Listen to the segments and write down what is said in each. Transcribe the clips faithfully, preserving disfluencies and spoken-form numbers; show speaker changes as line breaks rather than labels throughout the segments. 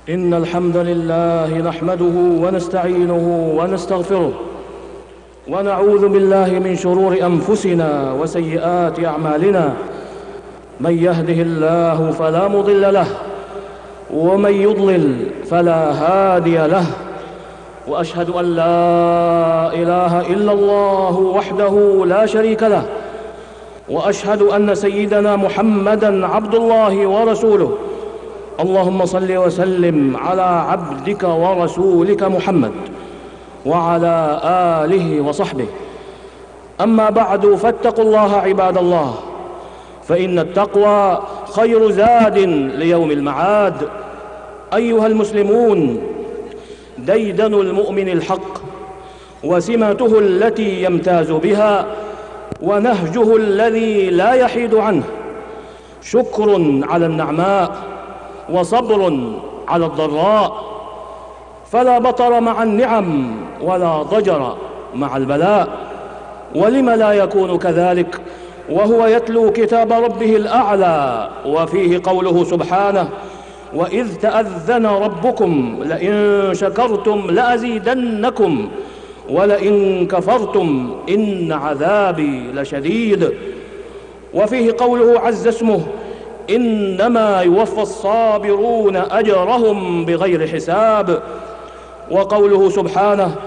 إن الحمد لله نحمده ونستعينه ونستغفره ونعوذ بالله من شرور أنفسنا وسيئات أعمالنا. من يهده الله فلا مضل له ومن يضلل فلا هادي له، وأشهد أن لا إله إلا الله وحده لا شريك له، وأشهد أن سيدنا محمدًا عبد الله ورسوله. اللهم صل وسلم على عبدك ورسولك محمد وعلى آله وصحبه. أما بعد، فاتقوا الله عباد الله، فإن التقوى خير زاد ليوم المعاد. أيها المسلمون، ديدن المؤمن الحق وسمته التي يمتاز بها ونهجه الذي لا يحيد عنه شكر على النعماء وصبر على الضراء، فلا بطر مع النعم ولا ضجر مع البلاء. ولم لا يكون كذلك وهو يتلو كتاب ربه الأعلى وفيه قوله سبحانه: وإذ تأذن ربكم لئن شكرتم لأزيدنكم ولئن كفرتم إن عذابي لشديد. وفيه قوله عز اسمه: إنما يوفى الصابرون أجرهم بغير حساب. وقوله سبحانه: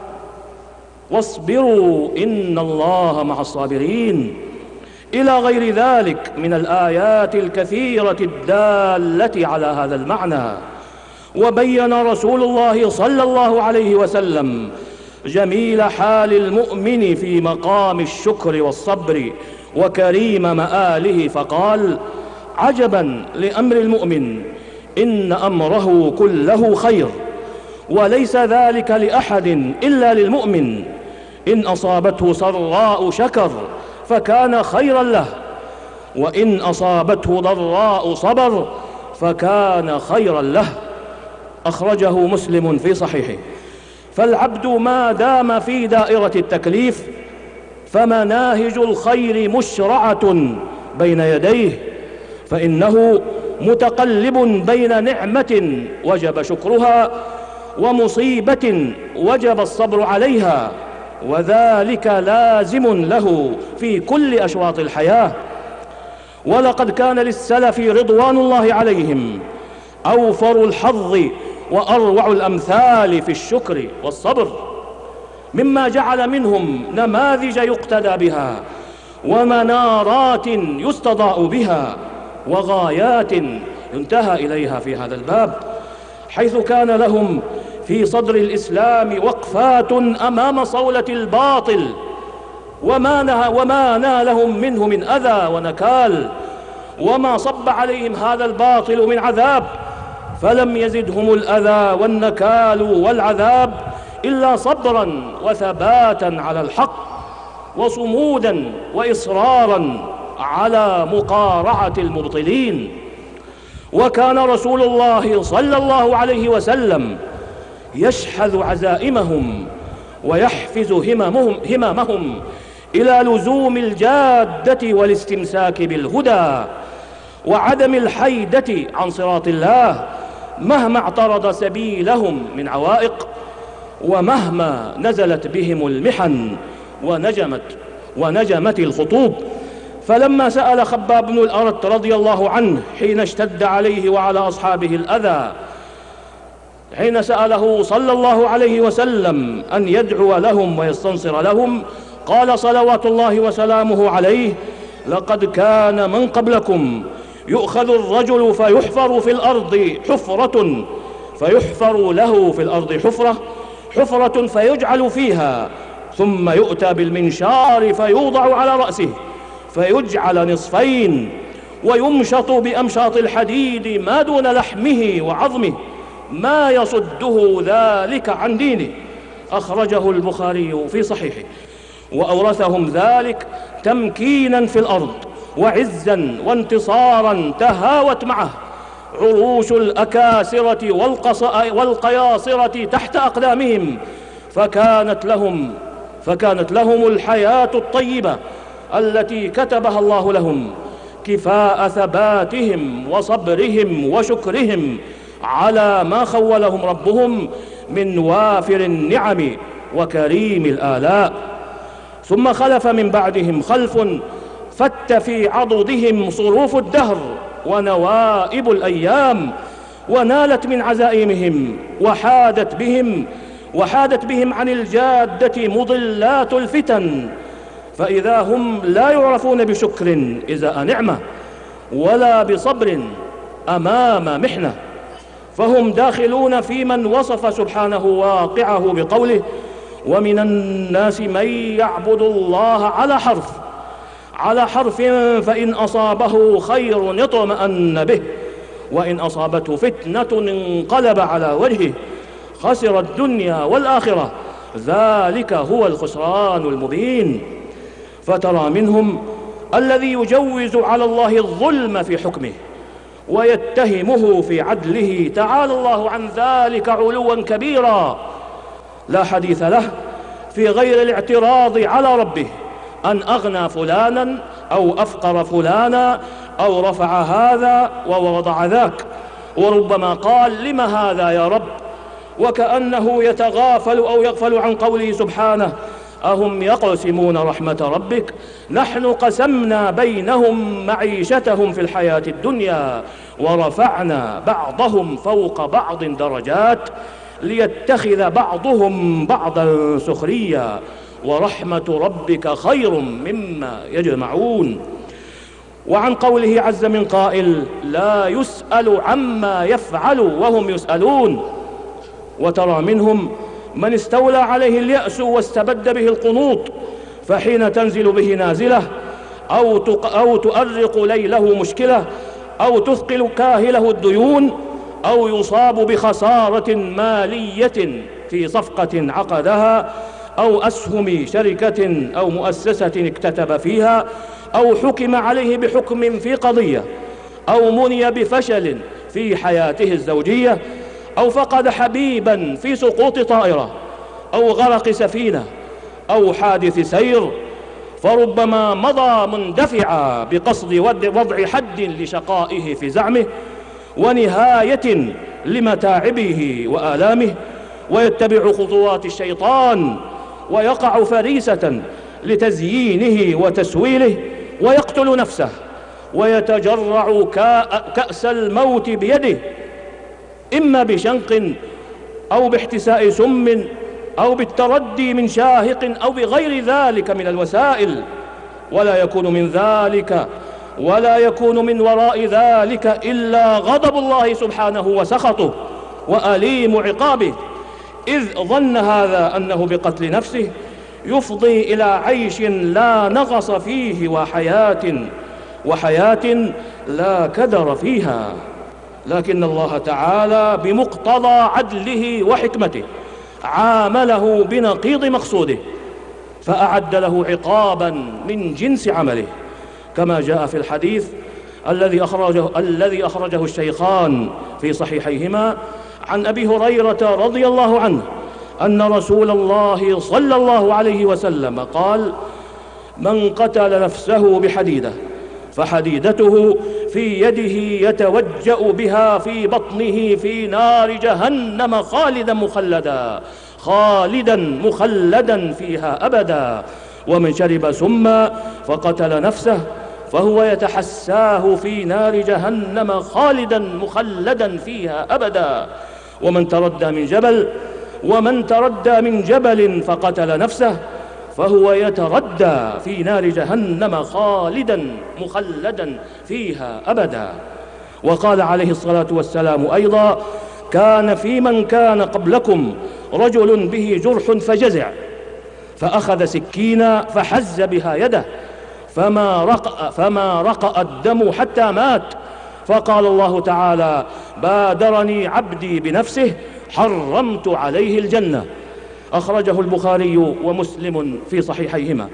واصبروا إن الله مع الصابرين، إلى غير ذلك من الآيات الكثيرة الدالة على هذا المعنى. وبين رسول الله صلى الله عليه وسلم جميل حال المؤمن في مقام الشكر والصبر وكريم مآله، فقال: عجبا لأمر المؤمن، إن أمره كله خير، وليس ذلك لأحد إلا للمؤمن. إن أصابته سراء شكر فكان خيرا له، وإن أصابته ضراء صبر فكان خيرا له. أخرجه مسلم في صحيحه. فالعبد ما دام في دائرة التكليف فمناهج الخير مشرعة بين يديه، فإنه متقلب بين نعمة وجب شكرها ومصيبة وجب الصبر عليها، وذلك لازم له في كل أشواط الحياة. ولقد كان للسلف رضوان الله عليهم أوفر الحظ وأروع الأمثال في الشكر والصبر، مما جعل منهم نماذج يقتدى بها ومنارات يستضاء بها وغايات ينتهى إليها في هذا الباب، حيث كان لهم في صدر الإسلام وقفات أمام صولة الباطل وما, نهى وما نالهم منه من أذى ونكال، وما صب عليهم هذا الباطل من عذاب، فلم يزدهم الأذى والنكال والعذاب إلا صبرا وثباتا على الحق وصمودا وإصرارا على مقارعة المبطلين. وكان رسول الله صلى الله عليه وسلم يشحذ عزائمهم ويحفز هممهم, هممهم إلى لزوم الجادة والاستمساك بالهدى وعدم الحيدة عن صراط الله مهما اعترض سبيلهم من عوائق، ومهما نزلت بهم المحن ونجمت ونجمت الخطوب. فلما سأل خباب بن الأرت رضي الله عنه حين اشتد عليه وعلى أصحابه الأذى، حين سأله صلى الله عليه وسلم أن يدعو لهم ويستنصر لهم، قال صلوات الله وسلامه عليه: لقد كان من قبلكم يؤخذ الرجل فيحفر في الأرض حفرة فيحفر له في الأرض حفرة حفرة فيجعل فيها، ثم يؤتى بالمنشار فيوضع على رأسه فيجعل نصفين ويمشط بأمشاط الحديد ما دون لحمه وعظمه ما يصده ذلك عن دينه. أخرجه البخاري في صحيحه. وأورثهم ذلك تمكينا في الأرض وعزا وانتصارا تهاوت معه عروش الأكاسرة والقياصرة تحت أقدامهم، فكانت لهم فكانت لهم الحياة الطيبة التي كتبها الله لهم كفاء ثباتهم وصبرهم وشكرهم على ما خولهم ربهم من وافر النعم وكريم الآلاء. ثم خلف من بعدهم خلف فت في عضدهم صروف الدهر ونوائب الأيام، ونالت من عزائمهم وحادت بهم وحادت بهم عن الجادة مضلات الفتن، فإذا هم لا يعرفون بشكر إزاء نعمة ولا بصبر أمام محنة، فهم داخلون في من وصف سبحانه واقعه بقوله: ومن الناس من يعبد الله على حرف على حرف فإن أصابه خير اطمأن به وإن أصابته فتنة انقلب على وجهه خسر الدنيا والآخرة ذلك هو الخسران المبين. فترى منهم الذي يجوز على الله الظلم في حكمه ويتهمه في عدله، تعالى الله عن ذلك علوا كبيرا، لا حديث له في غير الاعتراض على ربه أن أغنى فلانا أو أفقر فلانا أو رفع هذا ووضع ذاك، وربما قال: لم هذا يا رب؟ وكأنه يتغافل أو يغفل عن قوله سبحانه: أهم يقسمون رحمة ربك نحن قسمنا بينهم معيشتهم في الحياة الدنيا ورفعنا بعضهم فوق بعض درجات ليتخذ بعضهم بعضا سخريا ورحمة ربك خير مما يجمعون. وعن قوله عز من قائل: لا يسأل عما يفعل وهم يسألون. وترى منهم من استولى عليه اليأس واستبد به القنوط، فحين تنزل به نازلة أو, أو تؤرق ليله مشكلة أو تثقل كاهله الديون أو يصاب بخسارة مالية في صفقة عقدها أو أسهم شركة أو مؤسسة اكتتب فيها أو حكم عليه بحكم في قضية أو مني بفشل في حياته الزوجية أو فقد حبيبا في سقوط طائرة أو غرق سفينة أو حادث سير، فربما مضى مندفعا بقصد وضع حد لشقائه في زعمه ونهاية لمتاعبه وآلامه، ويتبع خطوات الشيطان ويقع فريسة لتزيينه وتسويله، ويقتل نفسه ويتجرع كأس الموت بيده، إما بشنق أو باحتساء سم أو بالتردي من شاهق أو بغير ذلك من الوسائل، ولا يكون من ذلك ولا يكون من وراء ذلك إلا غضب الله سبحانه وسخطه وأليم عقابه، إذ ظن هذا أنه بقتل نفسه يفضي إلى عيش لا نغص فيه وحياة وحياة لا كدر فيها. لكن الله تعالى بمقتضى عدله وحكمته عامله بنقيض مقصوده، فأعد له عقابا من جنس عمله، كما جاء في الحديث الذي أخرجه, الذي أخرجه الشيخان في صحيحيهما عن أبي هريرة رضي الله عنه أن رسول الله صلى الله عليه وسلم قال: من قتل نفسه بحديدة فحديدته في يده يتوجأ بها في بطنه في نار جهنم خالدا مخلدا خالدا مخلدا فيها أبدا، ومن شرب سما فقتل نفسه فهو يتحساه في نار جهنم خالدا مخلدا فيها أبدا، ومن تردى من جبل ومن تردى من جبل فقتل نفسه فهو يتردى في نار جهنم خالدا مخلدا فيها أبدا. وقال عليه الصلاة والسلام أيضا: كان في من كان قبلكم رجل به جرح فجزع فأخذ سكينا فحز بها يده فما رقأ, فما رقأ الدم حتى مات، فقال الله تعالى: بادرني عبدي بنفسه حرمت عليه الجنة. أخرجه البخاري ومسلم في صحيحيهما.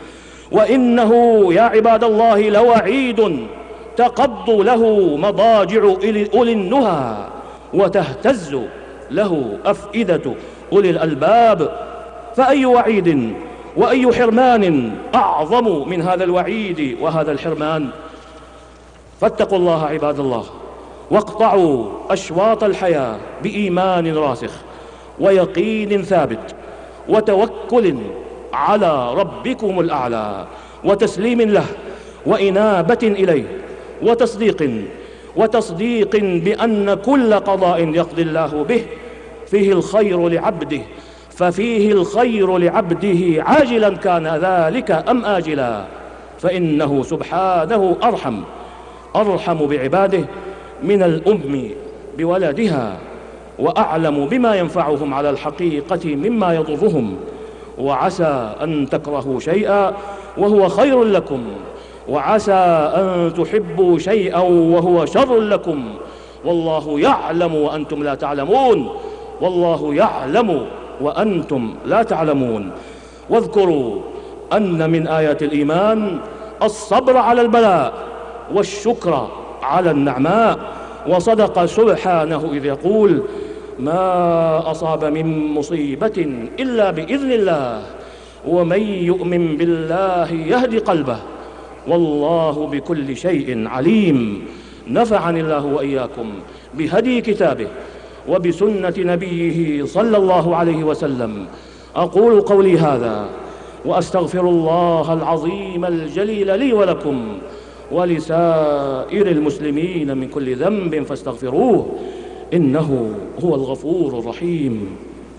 وإنه يا عباد الله لوعيد تقض له مضاجع أولي النهى وتهتز له أفئدة أولي الألباب، فأي وعيد وأي حرمان أعظم من هذا الوعيد وهذا الحرمان؟ فاتقوا الله عباد الله واقطعوا أشواط الحياة بإيمان راسخ ويقين ثابت وتوكل على ربكم الأعلى وتسليم له وإنابة إليه وتصديق وتصديق بأن كل قضاء يقضي الله به فيه الخير لعبده، ففيه الخير لعبده عاجلا كان ذلك أم آجلا، فإنه سبحانه أرحم أرحم بعباده من الأم بولدها، وأعلم بما ينفعهم على الحقيقة مما يضرهم. وعسى أن تكرهوا شيئا وهو خير لكم، وعسى أن تحبوا شيئا وهو شر لكم، والله يعلم وأنتم لا تعلمون، والله يعلم وأنتم لا تعلمون. واذكروا أن من آيات الإيمان الصبر على البلاء والشكر على النعماء. وصدق سبحانه إذ يقول: ما أصاب من مصيبة إلا بإذن الله، ومن يؤمن بالله يهد قلبه، والله بكل شيء عليم. نفعني الله وإياكم بهدي كتابه وبسنة نبيه صلى الله عليه وسلم. أقول قولي هذا وأستغفر الله العظيم الجليل لي ولكم ولسائر المسلمين من كل ذنب فاستغفروه، إنه هو الغفور الرحيم.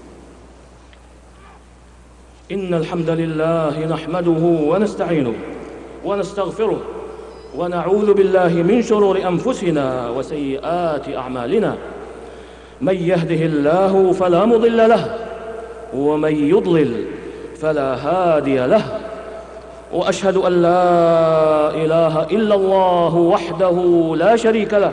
إن الحمد لله نحمده ونستعينه ونستغفره ونعوذ بالله من شرور أنفسنا وسيئات أعمالنا. من يهده الله فلا مضل له، ومن يضلل فلا هادي له. وأشهد أن لا إله إلا الله وحده لا شريك له،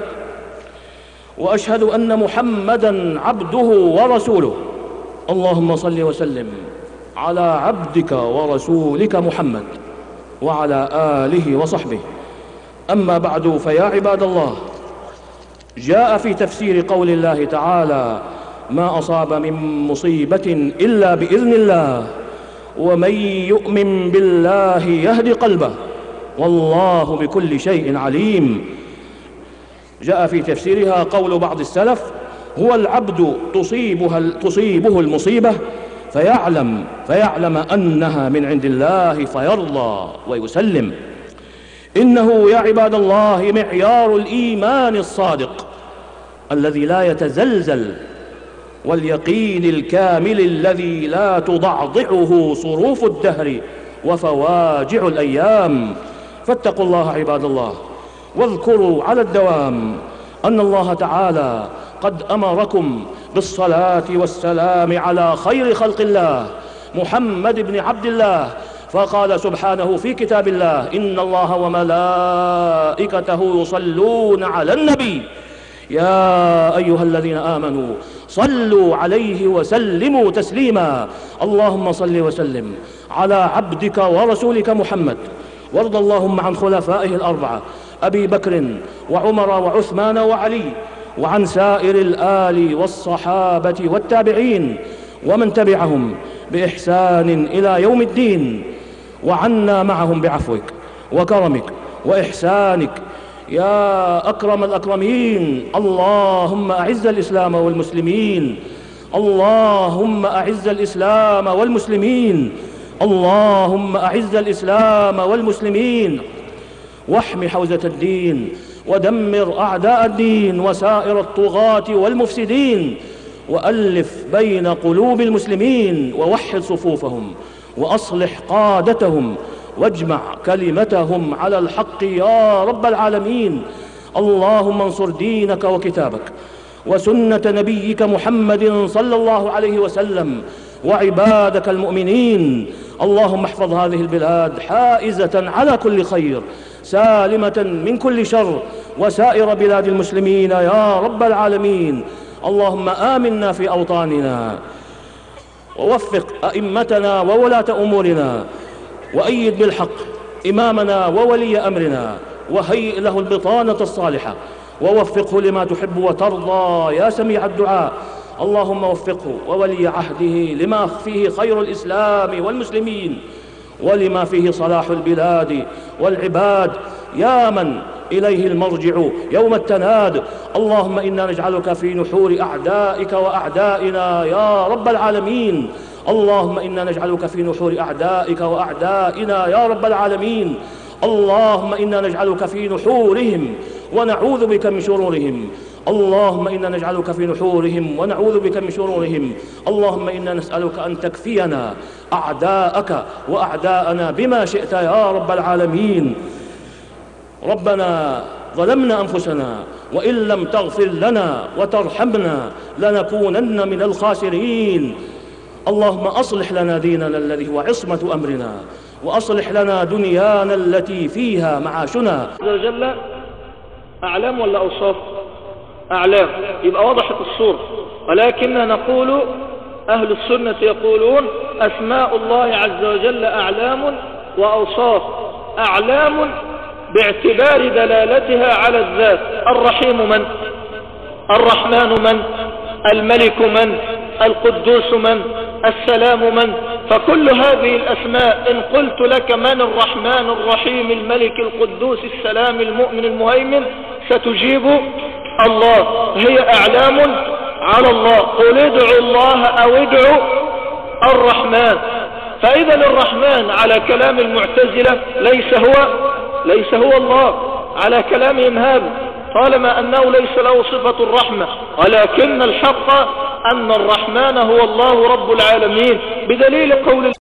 وأشهد أن محمدًا عبده ورسوله. اللهم صل وسلم على عبدك ورسولك محمد وعلى آله وصحبه. أما بعد، فيا عباد الله، جاء في تفسير قول الله تعالى: ما أصاب من مصيبة إلا بإذن الله، ومن يؤمن بالله يهد قلبه، والله بكل شيء عليم. جاء في تفسيرها قول بعض السلف: هو العبد تصيبها تصيبه المصيبة فيعلم فيعلم أنها من عند الله فيرضى ويسلم. إنه يا عباد الله معيار الإيمان الصادق الذي لا يتزلزل، واليقين الكامل الذي لا تضعضعه صروف الدهر وفواجع الأيام. فاتقوا الله عباد الله، واذكروا على الدوام أن الله تعالى قد أمركم بالصلاة والسلام على خير خلق الله محمد بن عبد الله، فقال سبحانه في كتاب الله: إن الله وملائكته يصلون على النبي يا أيها الذين آمنوا صلوا عليه وسلموا تسليما. اللهم صل وسلم على عبدك ورسولك محمد، وارض اللهم عن خلفائه الأربعة أبي بكر وعمر وعثمان وعلي، وعن سائر الآل والصحابة والتابعين ومن تبعهم بإحسان إلى يوم الدين، وعنا معهم بعفوك وكرمك وإحسانك يا أكرم الأكرمين. اللهم أعز الإسلام والمسلمين، اللهم أعز الإسلام والمسلمين، اللهم أعز الإسلام والمسلمين، واحم حوزة الدين، ودمر أعداء الدين وسائر الطغاة والمفسدين، وألف بين قلوب المسلمين، ووحد صفوفهم، وأصلح قادتهم، واجمع كلمتهم على الحق يا رب العالمين. اللهم انصر دينك وكتابك وسنة نبيك محمد صلى الله عليه وسلم وعبادك المؤمنين. اللهم احفظ هذه البلاد حائزة على كل خير، سالمة من كل شر، وسائر بلاد المسلمين يا رب العالمين. اللهم آمنا في أوطاننا، ووفق أئمتنا وولاة أمورنا، وأيد بالحق إمامنا وولي أمرنا، وهيئ له البطانة الصالحة، ووفقه لما تحب وترضى يا سميع الدعاء. اللهم وفقه وولي عهده لما فيه خير الإسلام والمسلمين، ولما فيه صلاح البلاد والعباد، يا من إليه المرجع يوم التناد. اللهم إنا نجعلك في نحور أعدائك وأعدائنا يا رب العالمين. اللهم إنا نجعلك في نحور أعدائك وأعدائنا يا رب العالمين. اللهم إنا نجعلك في نحورهم ونعوذ بك من شرورهم. اللهم إنا نجعلك في نحورهم ونعوذ بك من شرورهم. اللهم إنا نسألك أن تكفينا أعداءك وأعداءنا بما شئت يا رب العالمين. ربنا ظلمنا أنفسنا وإن لم تغفر لنا وترحمنا لنكونن من الخاسرين. اللهم أصلح لنا ديننا الذي هو عصمة أمرنا، وأصلح لنا دنيانا التي فيها معاشنا.
عز وجل أعلام ولا أوصاف؟ أعلام، يبقى وضحت الصورة. ولكننا نقول أهل السنة يقولون أسماء الله عز وجل أعلام وأوصاف. أعلام باعتبار دلالتها على الذات. الرحيم من؟ الرحمن من؟ الملك من؟ القدوس من؟ السلام من؟ فكل هذه الأسماء إن قلت لك من الرحمن الرحيم الملك القدوس السلام المؤمن المهيمن ستجيب الله. هي أعلام على الله. قل ادعوا الله أو ادعوا الرحمن. فإذا الرحمن على كلام المعتزلة ليس هو ليس هو الله على كلامهم هذا، طالما أنه ليس له صفة الرحمة، ولكن الحق أن الرحمن هو الله رب العالمين بدليل قول